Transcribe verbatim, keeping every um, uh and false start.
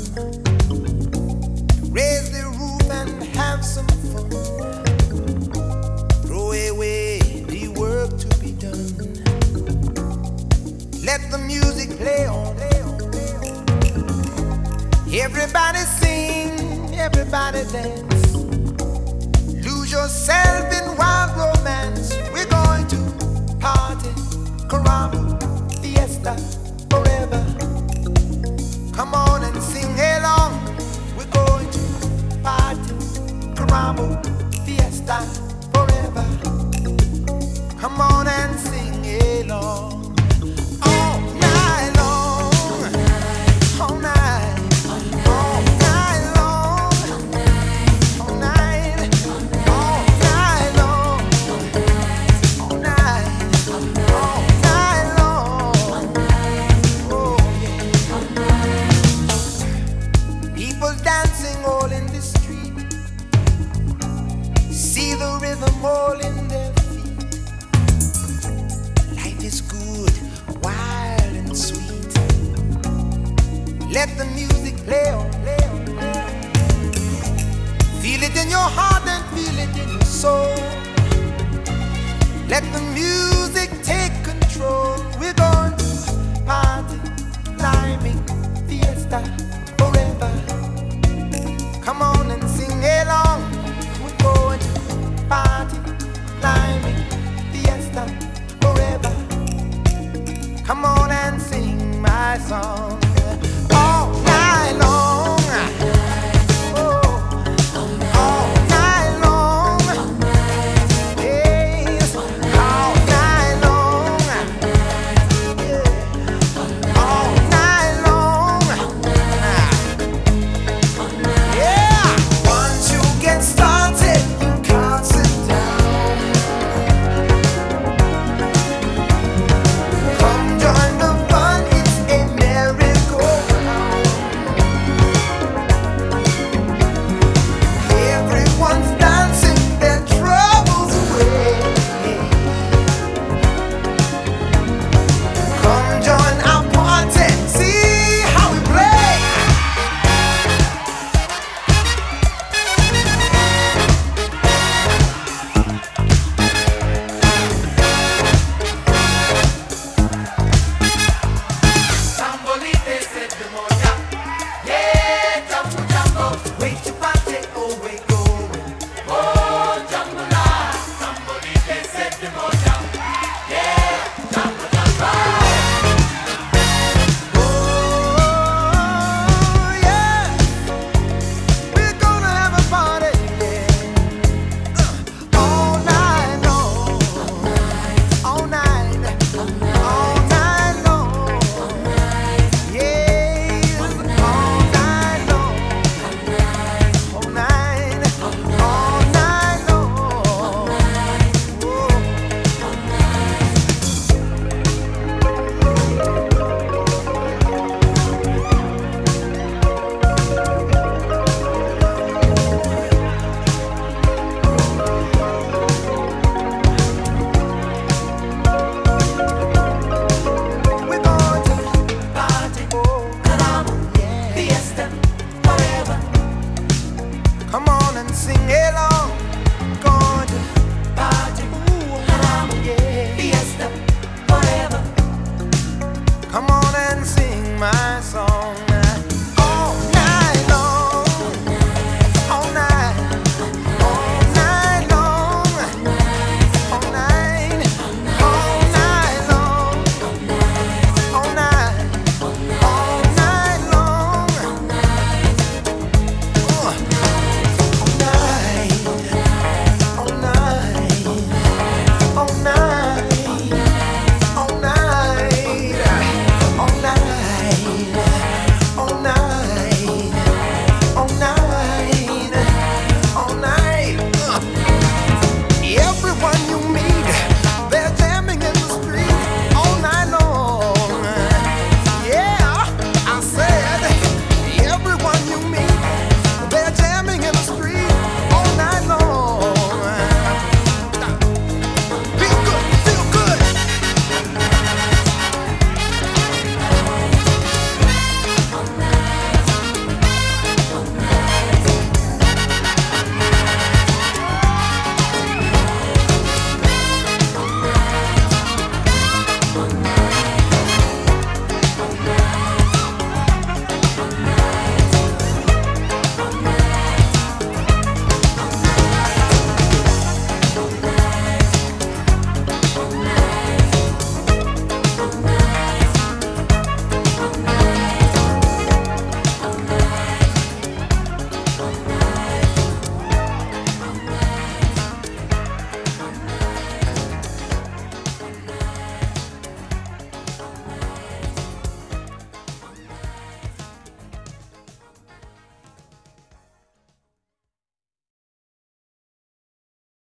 Raise the roof and have some fun. Throw away the work to be done. Let the music play on. Everybody sing, everybody dance. Lose yourself in wild romance. We're going to party, caramba, fiesta, forever. Come on and sing along. We're going to party, caramba, fiesta, forever. Come on and sing along. All night long, all night. Dancing all in the street, see the rhythm all in their feet. Life is good, wild and sweet. Let the music play on, play on, play on. Feel it in your heart and feel it in your soul. Let the music take control. We're going to party, climbing, fiesta.